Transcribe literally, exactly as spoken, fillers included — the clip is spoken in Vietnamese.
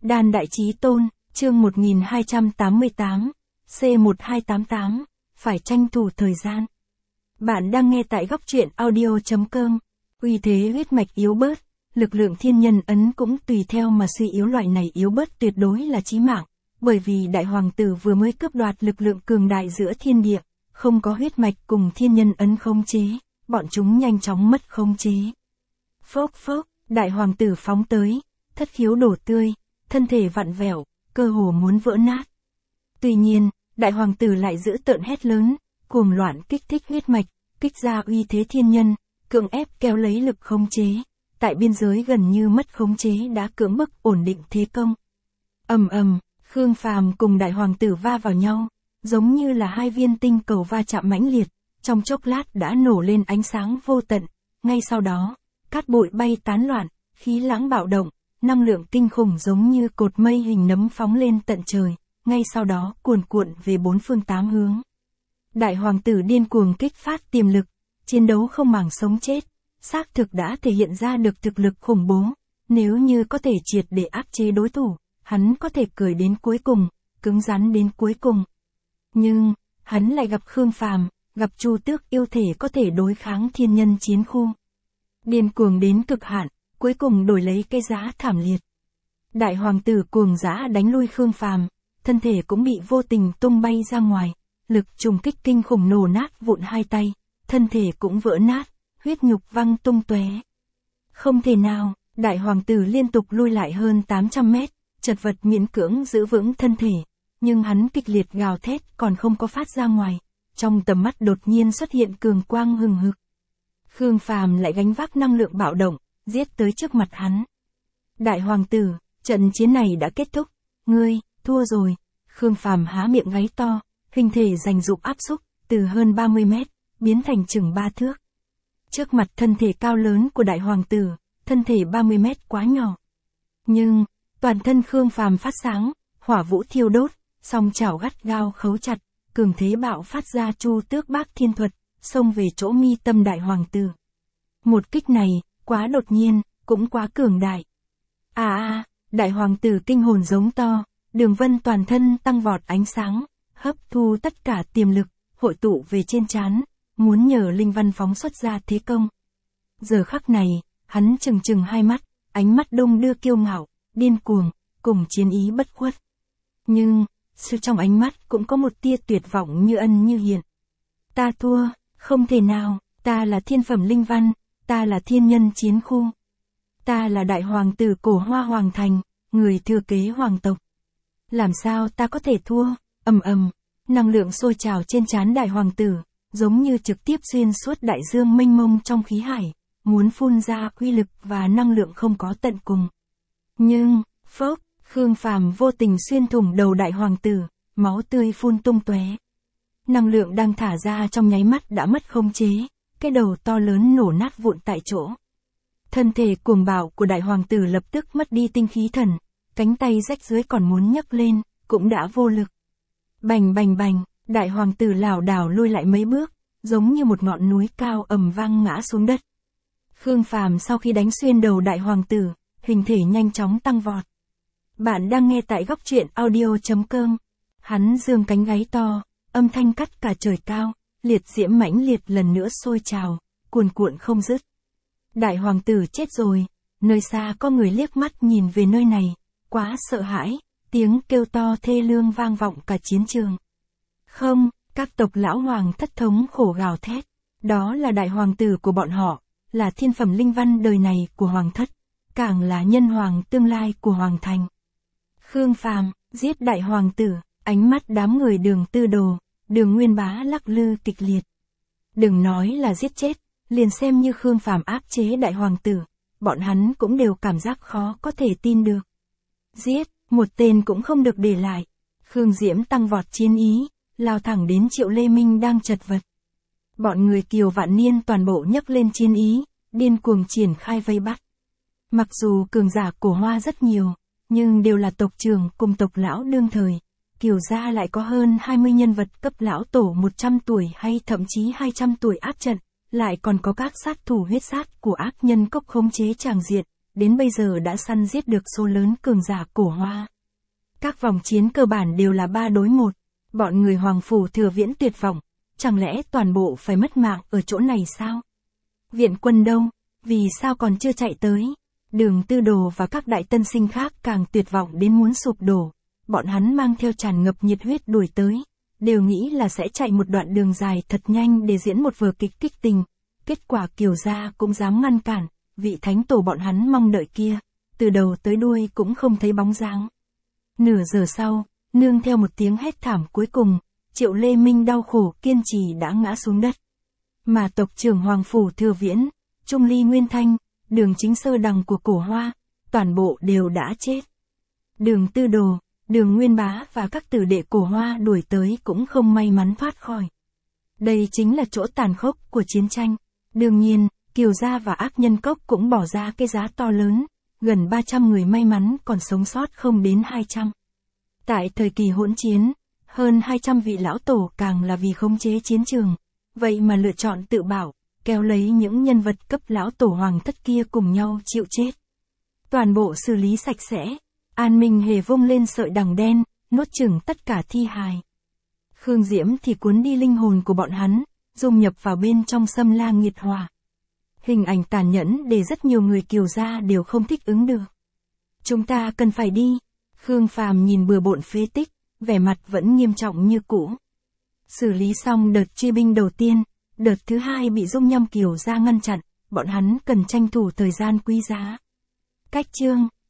Đan Đại Chí Tôn, chương một nghìn hai trăm tám mươi tám, C một hai tám tám, phải tranh thủ thời gian. Bạn đang nghe tại góc truyện audio chấm com. Uy thế huyết mạch yếu bớt, lực lượng thiên nhân ấn cũng tùy theo mà suy yếu, loại này yếu bớt tuyệt đối là chí mạng, bởi vì đại hoàng tử vừa mới cướp đoạt lực lượng cường đại giữa thiên địa, không có huyết mạch cùng thiên nhân ấn khống chế, bọn chúng nhanh chóng mất khống chế. Phốc phốc, đại hoàng tử phóng tới, thất khiếu đổ tươi, thân thể vặn vẹo, cơ hồ muốn vỡ nát. Tuy nhiên, đại hoàng tử lại giữ tợn hét lớn, cuồng loạn kích thích huyết mạch, kích ra uy thế thiên nhân, cưỡng ép kéo lấy lực khống chế, tại biên giới gần như mất khống chế đã cưỡng bức ổn định thế công. Ầm ầm, Khương Phàm cùng đại hoàng tử va vào nhau, giống như là hai viên tinh cầu va chạm mãnh liệt, trong chốc lát đã nổ lên ánh sáng vô tận, ngay sau đó, cát bụi bay tán loạn, khí lãng bạo động, năng lượng kinh khủng giống như cột mây hình nấm phóng lên tận trời, ngay sau đó cuồn cuộn về bốn phương tám hướng. Đại hoàng tử điên cuồng kích phát tiềm lực, chiến đấu không màng sống chết, xác thực đã thể hiện ra được thực lực khủng bố, nếu như có thể triệt để áp chế đối thủ, hắn có thể cười đến cuối cùng, cứng rắn đến cuối cùng. Nhưng, hắn lại gặp Khương Phàm, gặp Chu Tước yêu thể có thể đối kháng thiên nhân chiến khu. Điên cuồng đến cực hạn, cuối cùng đổi lấy cái giá thảm liệt. Đại hoàng tử cuồng dã đánh lui Khương Phàm, thân thể cũng bị vô tình tung bay ra ngoài, lực trùng kích kinh khủng nổ nát vụn hai tay, thân thể cũng vỡ nát, huyết nhục văng tung tóe. Không thể nào, đại hoàng tử liên tục lui lại hơn tám trăm mét, chật vật miễn cưỡng giữ vững thân thể, nhưng hắn kịch liệt gào thét còn không có phát ra ngoài, trong tầm mắt đột nhiên xuất hiện cường quang hừng hực. Khương Phàm lại gánh vác năng lượng bạo động, giết tới trước mặt hắn. Đại hoàng tử, trận chiến này đã kết thúc, ngươi, thua rồi. Khương Phàm há miệng gáy to, hình thể giành dục áp xúc, từ hơn ba mươi mét, biến thành chừng ba thước. Trước mặt thân thể cao lớn của đại hoàng tử, thân thể ba mươi mét quá nhỏ. Nhưng, toàn thân Khương Phàm phát sáng, hỏa vũ thiêu đốt, song chảo gắt gao khấu chặt, cường thế bạo phát ra Chu Tước Bác Thiên Thuật, xông về chỗ mi tâm đại hoàng tử. Một kích này, quá đột nhiên, cũng quá cường đại. À à, đại hoàng tử kinh hồn giống to, đường vân toàn thân tăng vọt ánh sáng, hấp thu tất cả tiềm lực, hội tụ về trên trán, muốn nhờ linh văn phóng xuất ra thế công. Giờ khắc này, hắn trừng trừng hai mắt, ánh mắt đông đưa kiêu ngạo, điên cuồng, cùng chiến ý bất khuất. Nhưng, sự trong ánh mắt cũng có một tia tuyệt vọng như ân như hiện. Ta thua, không thể nào, ta là thiên phẩm linh văn, ta là thiên nhân chiến khu. Ta là đại hoàng tử cổ Hoa Hoàng Thành, người thừa kế hoàng tộc. Làm sao ta có thể thua? Ầm ầm, năng lượng sôi trào trên trán đại hoàng tử, giống như trực tiếp xuyên suốt đại dương mênh mông trong khí hải, muốn phun ra uy lực và năng lượng không có tận cùng. Nhưng, phốc, Khương Phàm vô tình xuyên thủng đầu đại hoàng tử, máu tươi phun tung tóe. Năng lượng đang thả ra trong nháy mắt đã mất khống chế, cái đầu to lớn nổ nát vụn tại chỗ. Thân thể cuồng bạo của đại hoàng tử lập tức mất đi tinh khí thần, cánh tay rách dưới còn muốn nhấc lên, cũng đã vô lực. Bành bành bành, đại hoàng tử lảo đảo lui lại mấy bước, giống như một ngọn núi cao ầm vang ngã xuống đất. Khương Phàm sau khi đánh xuyên đầu đại hoàng tử, hình thể nhanh chóng tăng vọt. Bạn đang nghe tại góc truyện audio chấm com. Hắn giương cánh gáy to, âm thanh cắt cả trời cao, liệt diễm mãnh liệt lần nữa sôi trào, cuồn cuộn không dứt. Đại hoàng tử chết rồi, nơi xa có người liếc mắt nhìn về nơi này, quá sợ hãi, tiếng kêu to thê lương vang vọng cả chiến trường. Không, các tộc lão hoàng thất thống khổ gào thét, đó là đại hoàng tử của bọn họ, là thiên phẩm linh văn đời này của hoàng thất, càng là nhân hoàng tương lai của hoàng thành. Khương Phàm giết đại hoàng tử, ánh mắt đám người Đường Tư Đồ, Đường Nguyên Bá lắc lư kịch liệt. Đừng nói là giết chết, liền xem như Khương Phàm áp chế đại hoàng tử, bọn hắn cũng đều cảm giác khó có thể tin được. Giết, một tên cũng không được để lại. Khương Diễm tăng vọt chiến ý, lao thẳng đến Triệu Lê Minh đang chật vật. Bọn người Kiều Vạn Niên toàn bộ nhấc lên chiến ý, điên cuồng triển khai vây bắt. Mặc dù cường giả cổ Hoa rất nhiều, nhưng đều là tộc trưởng cùng tộc lão đương thời. Kiều gia lại có hơn hai mươi nhân vật cấp lão tổ một trăm tuổi hay thậm chí hai trăm tuổi áp trận, lại còn có các sát thủ huyết sát của ác nhân cốc khống chế tràng diện, đến bây giờ đã săn giết được số lớn cường giả Cổ Hoa. Các vòng chiến cơ bản đều là ba đối một, bọn người Hoàng Phủ Thừa Viễn tuyệt vọng, chẳng lẽ toàn bộ phải mất mạng ở chỗ này sao? Viện quân đâu, vì sao còn chưa chạy tới? Đường Tư Đồ và các đại tân sinh khác càng tuyệt vọng đến muốn sụp đổ, bọn hắn mang theo tràn ngập nhiệt huyết đuổi tới, đều nghĩ là sẽ chạy một đoạn đường dài thật nhanh để diễn một vở kịch kích tình, kết quả Kiều gia cũng dám ngăn cản, vị thánh tổ bọn hắn mong đợi kia, từ đầu tới đuôi cũng không thấy bóng dáng. Nửa giờ sau, nương theo một tiếng hét thảm cuối cùng, Triệu Lê Minh đau khổ kiên trì đã ngã xuống đất. Mà tộc trưởng Hoàng Phủ Thừa Viễn, Trung Ly Nguyên Thanh, Đường Chính Sơ Đằng của Cổ Hoa, toàn bộ đều đã chết. Đường Tư Đồ, Đường Nguyên Bá và các tử đệ Cổ Hoa đuổi tới cũng không may mắn thoát khỏi. Đây chính là chỗ tàn khốc của chiến tranh. Đương nhiên, Kiều gia và Ác Nhân Cốc cũng bỏ ra cái giá to lớn, gần ba trăm người may mắn còn sống sót không đến hai trăm. Tại thời kỳ hỗn chiến, hơn hai trăm vị lão tổ càng là vì khống chế chiến trường, vậy mà lựa chọn tự bảo, kéo lấy những nhân vật cấp lão tổ hoàng thất kia cùng nhau chịu chết. Toàn bộ xử lý sạch sẽ, An Minh Hề vung lên sợi đằng đen, nuốt chửng tất cả thi hài. Khương Diễm thì cuốn đi linh hồn của bọn hắn, dung nhập vào bên trong Xâm La Nghiệt Hỏa. Hình ảnh tàn nhẫn để rất nhiều người Kiều gia đều không thích ứng được. Chúng ta cần phải đi. Khương Phàm nhìn bừa bộn phế tích, vẻ mặt vẫn nghiêm trọng như cũ. Xử lý xong đợt truy binh đầu tiên, đợt thứ hai bị Dung Nham Kiều gia ngăn chặn, bọn hắn cần tranh thủ thời gian quý giá. Cách chương